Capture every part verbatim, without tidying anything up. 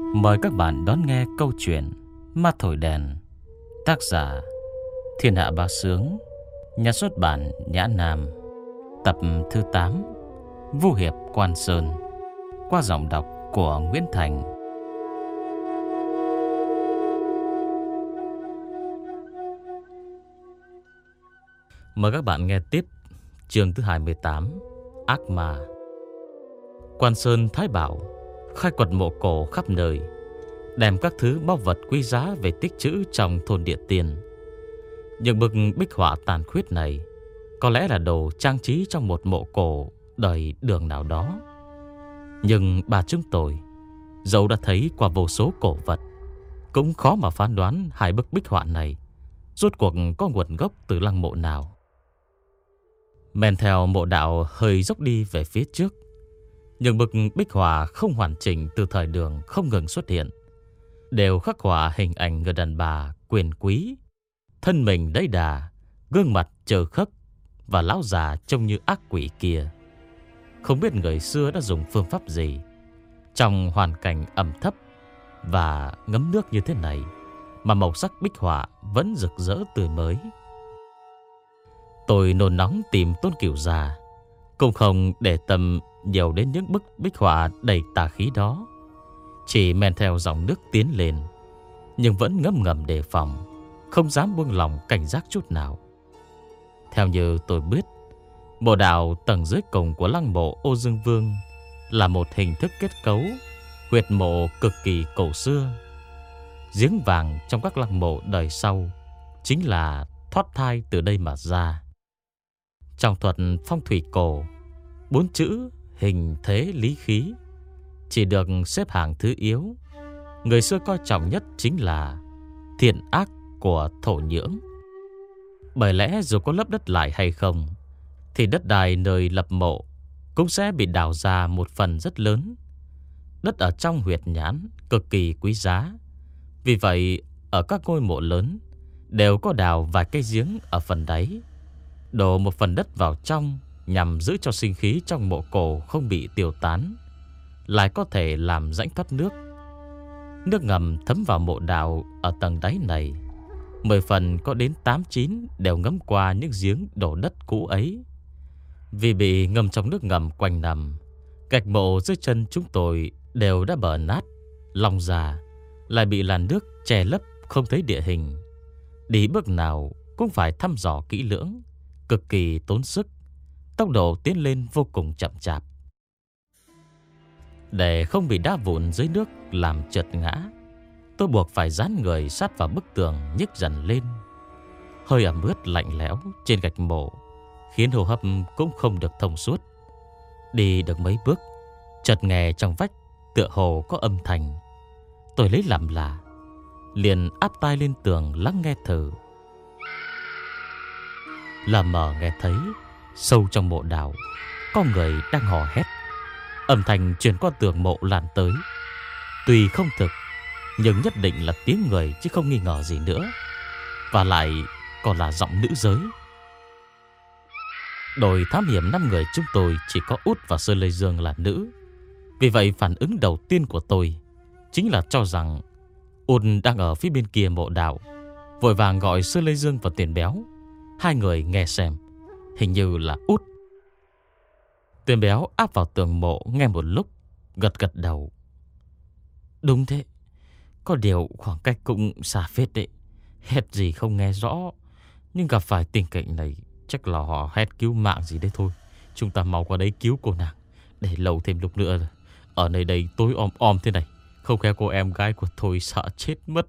Mời các bạn đón nghe câu chuyện Ma Thổi Đèn. Tác giả Thiên Hạ Bá Sướng. Nhà xuất bản Nhã Nam. Tập thứ tám, Vu Hiệp Quan Sơn. Qua giọng đọc của Nguyễn Thành. Mời các bạn nghe tiếp chương thứ hai mươi tám, Ác Ma. Quan Sơn Thái Bảo khai quật mộ cổ khắp nơi, đem các thứ báu vật quý giá về tích trữ trong thôn Địa Tiên. Những bức bích họa tàn khuyết này có lẽ là đồ trang trí trong một mộ cổ đời Đường nào đó. Nhưng bà chúng tôi, dẫu đã thấy qua vô số cổ vật, cũng khó mà phán đoán hai bức bích họa này rốt cuộc có nguồn gốc từ lăng mộ nào. Men theo mộ đạo hơi dốc đi về phía trước, những bức bích họa không hoàn chỉnh từ thời Đường không ngừng xuất hiện, đều khắc họa hình ảnh người đàn bà quyền quý, thân mình đầy đà, gương mặt trơ khấp, và lão già trông như ác quỷ kia. Không biết người xưa đã dùng phương pháp gì, trong hoàn cảnh ẩm thấp và ngấm nước như thế này mà màu sắc bích họa vẫn rực rỡ tươi mới. Tôi nôn nóng tìm Tôn Cửu già, cũng không để tâm nhiều đến những bức bích họa đầy tà khí đó, chỉ men theo dòng nước tiến lên, nhưng vẫn ngấm ngầm đề phòng, không dám buông lòng cảnh giác chút nào. Theo như tôi biết, mộ đạo tầng dưới cùng của lăng mộ Ô Dương Vương là một hình thức kết cấu huyệt mộ cực kỳ cổ xưa. Giếng vàng trong các lăng mộ đời sau chính là thoát thai từ đây mà ra. Trong thuật phong thủy cổ, bốn chữ hình thế lý khí chỉ được xếp hạng thứ yếu. Người xưa coi trọng nhất chính là thiện ác của thổ nhưỡng. Bởi lẽ dù có lấp đất lại hay không, thì đất đai nơi lập mộ cũng sẽ bị đào ra một phần rất lớn. Đất ở trong huyệt nhãn cực kỳ quý giá. Vì vậy ở các ngôi mộ lớn đều có đào vài cây giếng ở phần đáy, đổ một phần đất vào trong nhằm giữ cho sinh khí trong mộ cổ không bị tiêu tán, lại có thể làm rãnh thoát nước. Nước ngầm thấm vào mộ đào ở tầng đáy này, mười phần có đến tám chín đều ngấm qua những giếng đổ đất cũ ấy. Vì bị ngâm trong nước ngầm quanh năm, gạch mộ dưới chân chúng tôi đều đã bở nát, lòng già, lại bị làn nước che lấp không thấy địa hình. Đi bước nào cũng phải thăm dò kỹ lưỡng, cực kỳ tốn sức, tốc độ tiến lên vô cùng chậm chạp. Để không bị đá vụn dưới nước làm trượt ngã, tôi buộc phải dán người sát vào bức tường nhích dần lên. Hơi ẩm ướt lạnh lẽo trên gạch mộ khiến hô hấp cũng không được thông suốt. Đi được mấy bước, chợt nghe trong vách tựa hồ có âm thanh. Tôi lấy làm lạ, liền áp tai lên tường lắng nghe thử. Là mờ nghe thấy sâu trong mộ đào có người đang hò hét. Âm thanh truyền qua tường mộ lan tới, tuy không thực nhưng nhất định là tiếng người chứ không nghi ngờ gì nữa, và lại còn là giọng nữ giới. Đội thám hiểm năm người chúng tôi chỉ có Út và Sơ Lê Dương là nữ. Vì vậy phản ứng đầu tiên của tôi chính là cho rằng Út đang ở phía bên kia mộ đạo, vội vàng gọi Sơ Lê Dương và Tiền Béo. Hai người nghe xem, hình như là Út. Tiền Béo áp vào tường mộ nghe một lúc, gật gật đầu. Đúng thế, có điều khoảng cách cũng xa phết đấy. Hét gì không nghe rõ, nhưng gặp phải tình cảnh này chắc là họ hét cứu mạng gì đấy thôi. Chúng ta mau qua đấy cứu cô nàng, để lâu thêm lúc nữa. Ở nơi đây tối om om thế này, không khéo cô em gái của tôi sợ chết mất.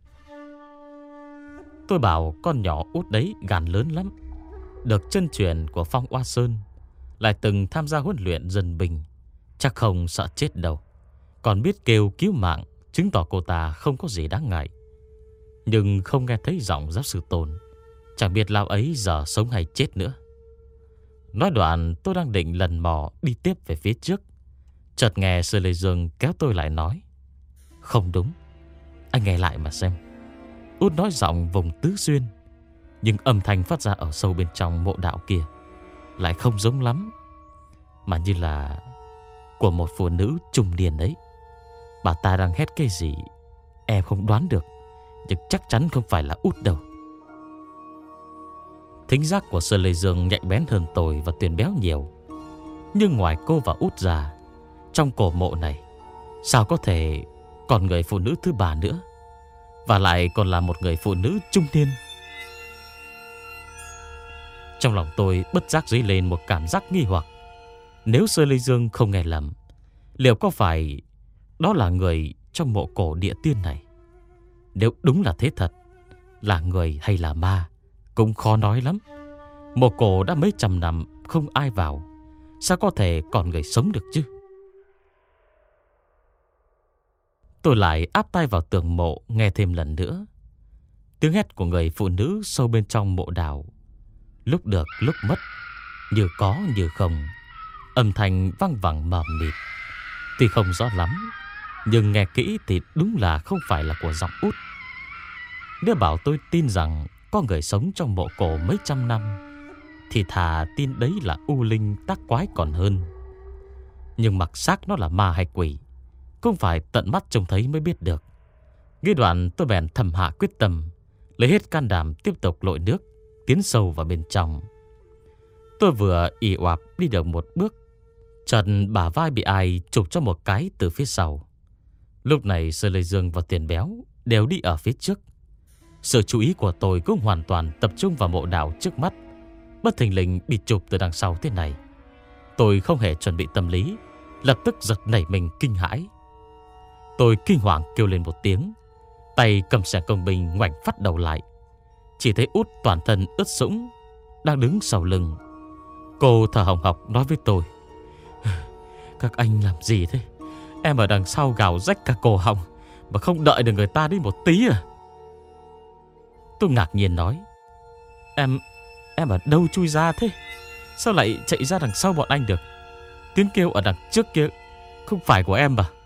Tôi bảo con nhỏ Út đấy gan lớn lắm, được chân truyền của Phong Oa Sơn, lại từng tham gia huấn luyện dân binh, chắc không sợ chết đâu. Còn biết kêu cứu mạng, chứng tỏ cô ta không có gì đáng ngại. Nhưng không nghe thấy giọng giáo sư Tôn, chẳng biết lão ấy giờ sống hay chết nữa. Nói đoạn tôi đang định lần mò đi tiếp về phía trước, chợt nghe Sơ Lê Dương kéo tôi lại nói: Không đúng, anh nghe lại mà xem. Út nói giọng vùng Tứ Xuyên, nhưng âm thanh phát ra ở sâu bên trong mộ đạo kia lại không giống lắm, mà như là của một phụ nữ trung niên đấy. Bà ta đang hét cái gì em không đoán được, nhưng chắc chắn không phải là Út đâu. Thính giác của Sơ Lê Dương nhạy bén hơn tôi và Tuyền Béo nhiều. Nhưng ngoài cô và Út ra, trong cổ mộ này sao có thể còn người phụ nữ thứ ba nữa, và lại còn là một người phụ nữ trung niên. Trong lòng tôi bất giác dấy lên một cảm giác nghi hoặc. Nếu Sơ Lê Dương không nghe lầm, liệu có phải đó là người trong mộ cổ địa tiên này? Nếu đúng là thế thật, là người hay là ma cũng khó nói lắm. Mộ cổ đã mấy trăm năm không ai vào, sao có thể còn người sống được chứ? Tôi lại áp tai vào tường mộ nghe thêm lần nữa. Tiếng hét của người phụ nữ sâu bên trong mộ đào, lúc được lúc mất, như có như không. Âm thanh vang vẳng mờ mịt, tuy không rõ lắm, nhưng nghe kỹ thì đúng là không phải là của giọng Út. Nếu bảo tôi tin rằng có người sống trong mộ cổ mấy trăm năm, thì thà tin đấy là u linh tác quái còn hơn. Nhưng mặc xác nó là ma hay quỷ, không phải tận mắt trông thấy mới biết được. Ngay đoạn tôi bèn thầm hạ quyết tâm, lấy hết can đảm tiếp tục lội nước, tiến sâu vào bên trong. Tôi vừa ì oạp đi được một bước, chợt bả vai bị ai chụp cho một cái từ phía sau. Lúc này Sơ Lê Dương và Tiền Béo đều đi ở phía trước. Sự chú ý của tôi cũng hoàn toàn tập trung vào mộ đảo trước mắt. Bất thình lình bị chụp từ đằng sau thế này, tôi không hề chuẩn bị tâm lý, lập tức giật nảy mình kinh hãi. Tôi kinh hoàng kêu lên một tiếng, tay cầm xẻng công binh ngoảnh phát đầu lại. Chỉ thấy Út toàn thân ướt sũng đang đứng sau lưng. Cô thở hồng hộc nói với tôi: "Các anh làm gì thế? Em ở đằng sau gào rách cả cổ họng mà không đợi được người ta đi một tí à?" Tôi ngạc nhiên nói: Em Em ở đâu chui ra thế? Sao lại chạy ra đằng sau bọn anh được? Tiếng kêu ở đằng trước kia không phải của em à?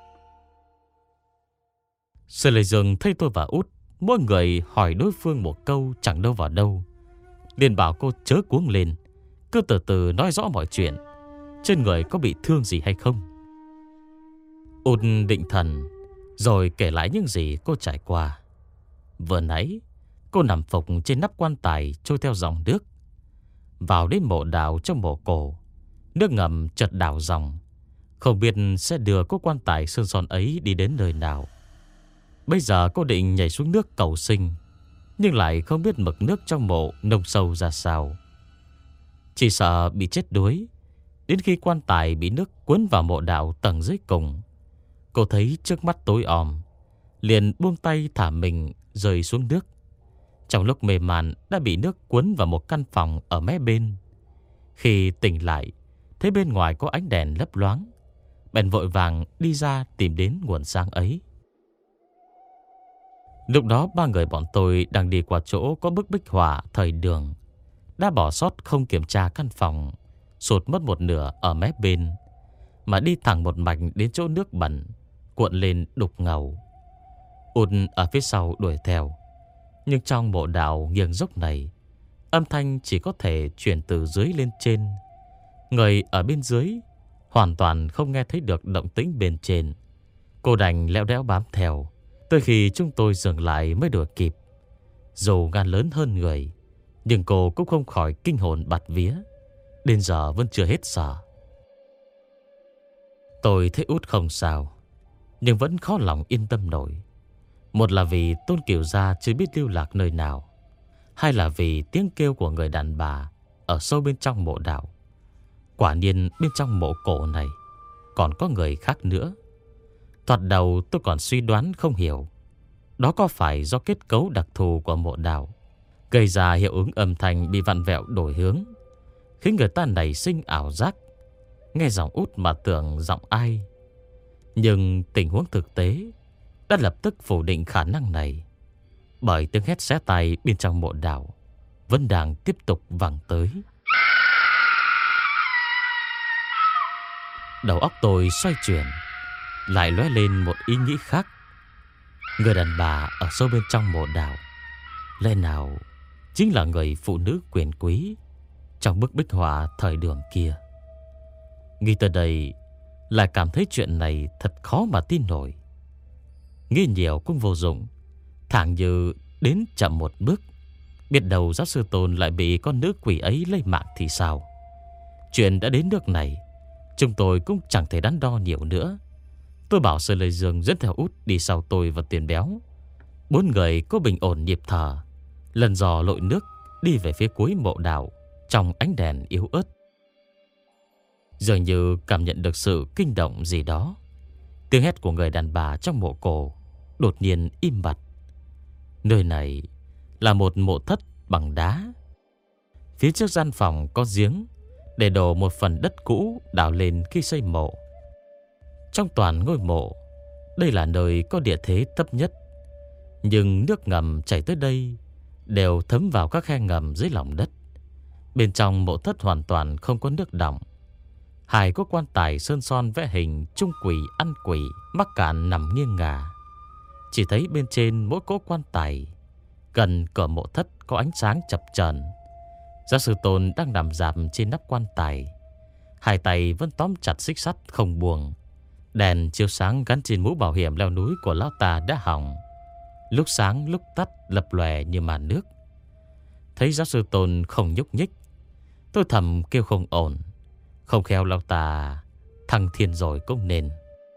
Sơ Lê Dương thấy tôi và Út mỗi người hỏi đối phương một câu chẳng đâu vào đâu, liền bảo cô chớ cuống lên, cứ từ từ nói rõ mọi chuyện, trên người có bị thương gì hay không. Út định thần rồi kể lại những gì cô trải qua. Vừa nãy cô nằm phục trên nắp quan tài trôi theo dòng nước, vào đến mộ đào trong mộ cổ. Nước ngầm chợt đảo dòng, không biết sẽ đưa cô quan tài sơn son ấy đi đến nơi nào. Bây giờ cô định nhảy xuống nước cầu sinh, nhưng lại không biết mực nước trong mộ nông sâu ra sao. Chỉ sợ bị chết đuối. Đến khi quan tài bị nước cuốn vào mộ đào tầng dưới cùng, cô thấy trước mắt tối om, liền buông tay thả mình rơi xuống nước. Trong lúc mê man đã bị nước cuốn vào một căn phòng ở mé bên. Khi tỉnh lại, thấy bên ngoài có ánh đèn lấp loáng, bèn vội vàng đi ra tìm đến nguồn sáng ấy. Lúc đó ba người bọn tôi đang đi qua chỗ có bức bích họa thời Đường, đã bỏ sót không kiểm tra căn phòng, sụt mất một nửa ở mé bên, mà đi thẳng một mạch đến chỗ nước bẩn cuộn lên đục ngầu. Út ở phía sau đuổi theo, nhưng trong mộ đào nghiêng dốc này, âm thanh chỉ có thể chuyển từ dưới lên trên. Người ở bên dưới hoàn toàn không nghe thấy được động tĩnh bên trên. Cô đành leo đéo bám theo, tới khi chúng tôi dừng lại mới đuổi kịp. Dù gan lớn hơn người, nhưng cô cũng không khỏi kinh hồn bạt vía, đến giờ vẫn chưa hết sợ. Tôi thấy Út không sao, nhưng vẫn khó lòng yên tâm nổi. Một là vì Tôn Kiều Gia chưa biết lưu lạc nơi nào, hai là vì tiếng kêu của người đàn bà ở sâu bên trong mộ đảo. Quả nhiên bên trong mộ cổ này còn có người khác nữa. Thoạt đầu tôi còn suy đoán không hiểu, đó có phải do kết cấu đặc thù của mộ đảo gây ra hiệu ứng âm thanh bị vặn vẹo đổi hướng, khiến người ta nảy sinh ảo giác, nghe giọng Út mà tưởng giọng ai. Nhưng tình huống thực tế đã lập tức phủ định khả năng này, bởi tiếng hét xé tai bên trong mộ đảo vẫn đang tiếp tục vang tới. Đầu óc tôi xoay chuyển, lại lóe lên một ý nghĩ khác. Người đàn bà ở sâu bên trong mộ đảo lẽ nào chính là người phụ nữ quyền quý trong bức bích họa thời Đường kia? Nghĩ tới đây, lại cảm thấy chuyện này thật khó mà tin nổi. Nghĩ nhiều cũng vô dụng, thẳng như đến chậm một bước, biết đâu giáo sư Tôn lại bị con nữ quỷ ấy lấy mạng thì sao. Chuyện đã đến nước này, chúng tôi cũng chẳng thể đắn đo nhiều nữa. Tôi bảo Sơn Lê Dương dẫn theo Út đi sau tôi và Tiền Béo. Bốn người có bình ổn nhịp thở, lần dò lội nước đi về phía cuối mộ đảo trong ánh đèn yếu ớt. Dường như cảm nhận được sự kinh động gì đó, tiếng hét của người đàn bà trong mộ cổ đột nhiên im bặt. Nơi này là một mộ thất bằng đá. Phía trước gian phòng có giếng để đổ một phần đất cũ đào lên khi xây mộ. Trong toàn ngôi mộ, đây là nơi có địa thế thấp nhất, nhưng nước ngầm chảy tới đây đều thấm vào các khe ngầm dưới lòng đất. Bên trong mộ thất hoàn toàn không có nước đọng. Hai có quan tài sơn son vẽ hình trung quỷ ăn quỷ mắc cạn nằm nghiêng ngả. Chỉ thấy bên trên mỗi cỗ quan tài, gần cửa mộ thất có ánh sáng chập chờn. Giáo sư Tôn đang nằm rạp trên nắp quan tài, hai tay vẫn tóm chặt xích sắt không buông. Đèn chiếu sáng gắn trên mũ bảo hiểm leo núi của lão ta đã hỏng, lúc sáng lúc tắt lập lòe như màn nước. Thấy giáo sư Tôn không nhúc nhích, tôi thầm kêu không ổn. Không khéo lão ta thăng thiên rồi cũng nên.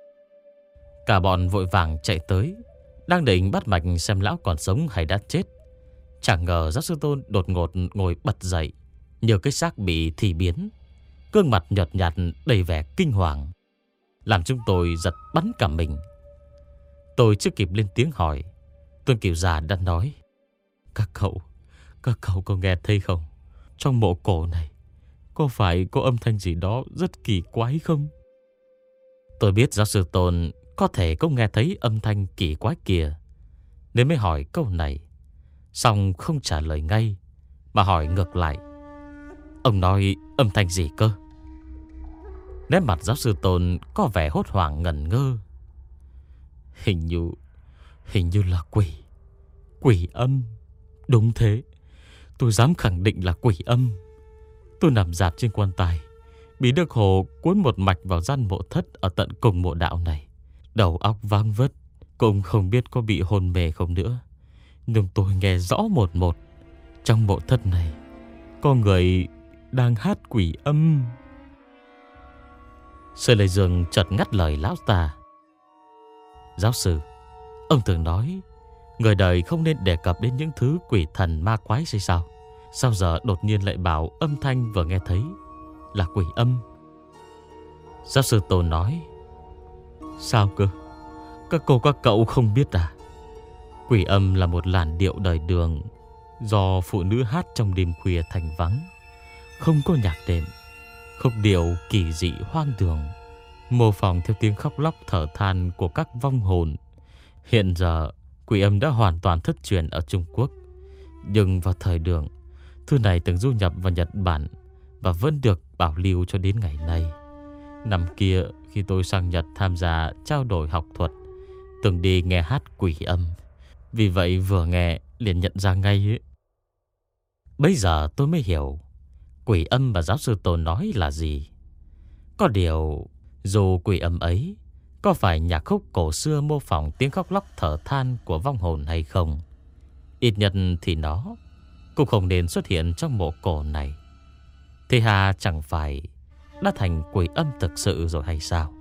Cả bọn vội vàng chạy tới, đang định bắt mạch xem lão còn sống hay đã chết. Chẳng ngờ giáo sư Tôn đột ngột ngồi bật dậy như cái xác bị thì biến, gương mặt nhợt nhạt đầy vẻ kinh hoàng, làm chúng tôi giật bắn cả mình. Tôi chưa kịp lên tiếng hỏi, Tuân Kiều già đã nói: Các cậu, các cậu có nghe thấy không? Trong mộ cổ này có phải có âm thanh gì đó rất kỳ quái không? Tôi biết giáo sư Tôn có thể cũng nghe thấy âm thanh kỳ quái kia, nên mới hỏi câu này. Xong không trả lời ngay, mà hỏi ngược lại: Ông nói âm thanh gì cơ? Nét mặt giáo sư Tôn có vẻ hốt hoảng ngẩn ngơ. Hình như Hình như là quỷ Quỷ âm. Đúng thế, tôi dám khẳng định là quỷ âm. Tôi nằm rạp trên quan tài, bị nước hồ cuốn một mạch vào gian mộ thất ở tận cùng mộ đạo này. Đầu óc váng vất, cũng không biết có bị hôn mê không nữa. Nhưng tôi nghe rõ một một, trong mộ thất này có người đang hát quỷ âm. Sơn Lê Dương chợt ngắt lời lão ta: Giáo sư, ông thường nói người đời không nên đề cập đến những thứ quỷ thần ma quái hay sao? Sao giờ đột nhiên lại bảo âm thanh vừa nghe thấy là quỷ âm? Giáo sư Tôn nói: Sao cơ? Các cô các cậu không biết à? Quỷ âm là một làn điệu đời đường do phụ nữ hát trong đêm khuya thành vắng, không có nhạc đệm, khúc điệu kỳ dị hoang đường, mô phỏng theo tiếng khóc lóc thở than của các vong hồn. Hiện giờ quỷ âm đã hoàn toàn thất truyền ở Trung Quốc, nhưng vào thời Đường, thư này từng du nhập vào Nhật Bản và vẫn được bảo lưu cho đến ngày nay. Năm kia khi tôi sang Nhật tham gia trao đổi học thuật, từng đi nghe hát quỷ âm, vì vậy vừa nghe liền nhận ra ngay ấy. Bây giờ tôi mới hiểu quỷ âm mà giáo sư Tôn nói là gì. Có điều, dù quỷ âm ấy có phải nhạc khúc cổ xưa mô phỏng tiếng khóc lóc thở than của vong hồn hay không, ít nhất thì nó cũng không nên xuất hiện trong mộ cổ này. Thế hà chẳng phải đã thành quỷ âm thực sự rồi hay sao?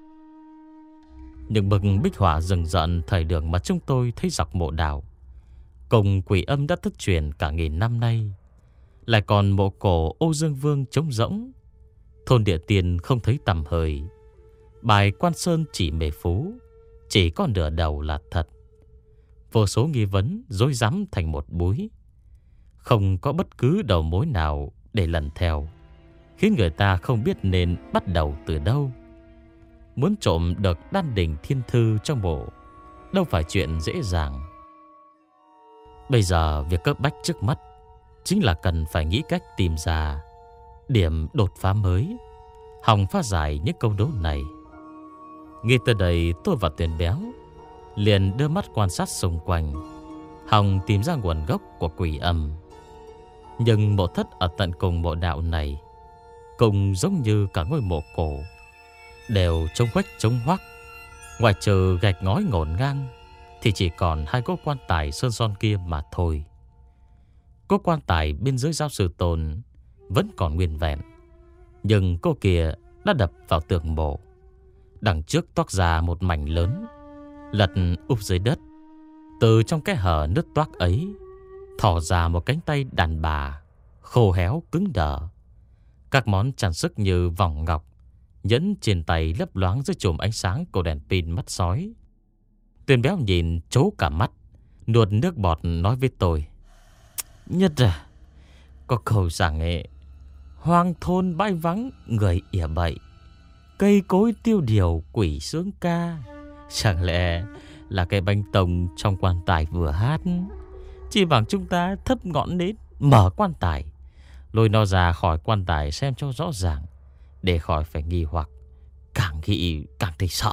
Những bức bích họa rừng rợn thời Đường mà chúng tôi thấy dọc mộ đảo, cùng quỷ âm đã thất truyền cả nghìn năm nay, lại còn mộ cổ Ô Dương Vương trống rỗng, thôn địa tiền không thấy tầm hơi, bài Quan Sơn chỉ mề phú chỉ có nửa đầu là thật. Vô số nghi vấn rối rắm thành một búi, không có bất cứ đầu mối nào để lần theo, khiến người ta không biết nên bắt đầu từ đâu. Muốn trộm được đan đỉnh thiên thư trong mộ đâu phải chuyện dễ dàng. Bây giờ việc cấp bách trước mắt chính là cần phải nghĩ cách tìm ra điểm đột phá mới, hòng phá giải những câu đố này. Nghĩ tới đây, tôi và Tuyền Béo liền đưa mắt quan sát xung quanh, hòng tìm ra nguồn gốc của quỷ âm. Nhưng mộ thất ở tận cùng mộ đạo này cũng giống như cả ngôi mộ cổ, đều trông khuếch trông hoắc. Ngoài trừ gạch ngói ngổn ngang thì chỉ còn hai cỗ quan tài sơn son kia mà thôi. Cỗ quan tài bên dưới Giáo Sư Tôn vẫn còn nguyên vẹn, nhưng cô kia đã đập vào tường mộ. Đằng trước toát ra một mảnh lớn, lật úp dưới đất. Từ trong cái hở nứt toác ấy thò ra một cánh tay đàn bà, khô héo cứng đờ. Các món trang sức như vòng ngọc, nhẫn trên tay lấp loáng dưới chùm ánh sáng của đèn pin mắt sói. Tuyền béo nhìn trố cả mắt, nuốt nước bọt nói với tôi: Nhất à, có câu rằng ấy, hoang thôn bãi vắng người ỉa bậy, cây cối tiêu điều quỷ sướng ca. Chẳng lẽ là cái bánh tông trong quan tài vừa hát? Chỉ bằng chúng ta thấp ngọn nến, mở quan tài, lôi nó ra khỏi quan tài xem cho rõ ràng, để khỏi phải nghi hoặc. Càng nghĩ càng thấy sợ.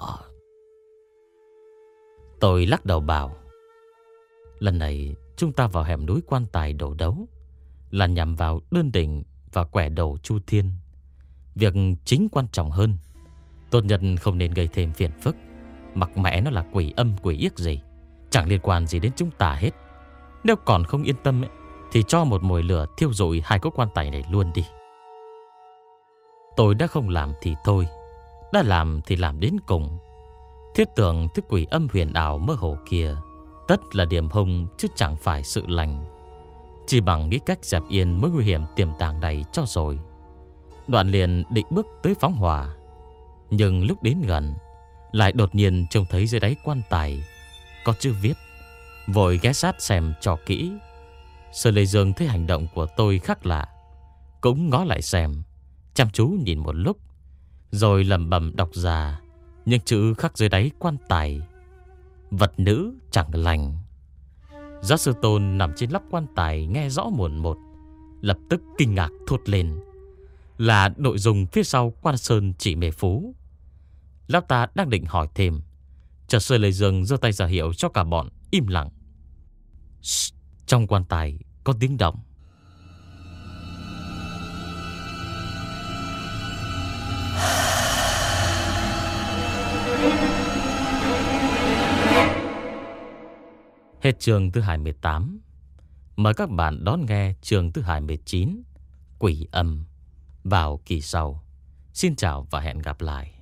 Tôi lắc đầu bảo: Lần này chúng ta vào hẻm núi quan tài đổ đấu là nhằm vào đơn đỉnh và quẻ đầu Chu Thiên. Việc chính quan trọng hơn, tốt nhất không nên gây thêm phiền phức. Mặc mẹ nó là quỷ âm quỷ yếc gì, chẳng liên quan gì đến chúng ta hết. Nếu còn không yên tâm ấy, thì cho một mồi lửa thiêu rụi hai cỗ quan tài này luôn đi. Tôi đã không làm thì thôi, đã làm thì làm đến cùng. Thiết tưởng thứ quỷ âm huyền ảo mơ hồ kia tất là điểm hung chứ chẳng phải sự lành. Chỉ bằng nghĩ cách dẹp yên mối nguy hiểm tiềm tàng này cho rồi. Đoạn liền định bước tới phóng hỏa, nhưng lúc đến gần lại đột nhiên trông thấy dưới đáy quan tài có chữ viết. Vội ghé sát xem cho kỹ. Sở Lệ Dương thấy hành động của tôi khác lạ, cũng ngó lại xem, chăm chú nhìn một lúc, rồi lẩm bẩm đọc ra những chữ khắc dưới đáy quan tài: Vật nữ chẳng lành. Giáo Sư Tôn nằm trên lắp quan tài nghe rõ mồn một, lập tức kinh ngạc thốt lên: Là nội dung phía sau quan sơn chỉ mê phú. Lão ta đang định hỏi thêm, chợt Sở Lệ Dương giơ tay ra hiệu cho cả bọn im lặng. Shh, trong quan tài có tiếng động. Hết chương thứ hai mươi tám. Mời các bạn đón nghe chương thứ hai mươi chín, Quỷ Âm, vào kỳ sau. Xin chào và hẹn gặp lại.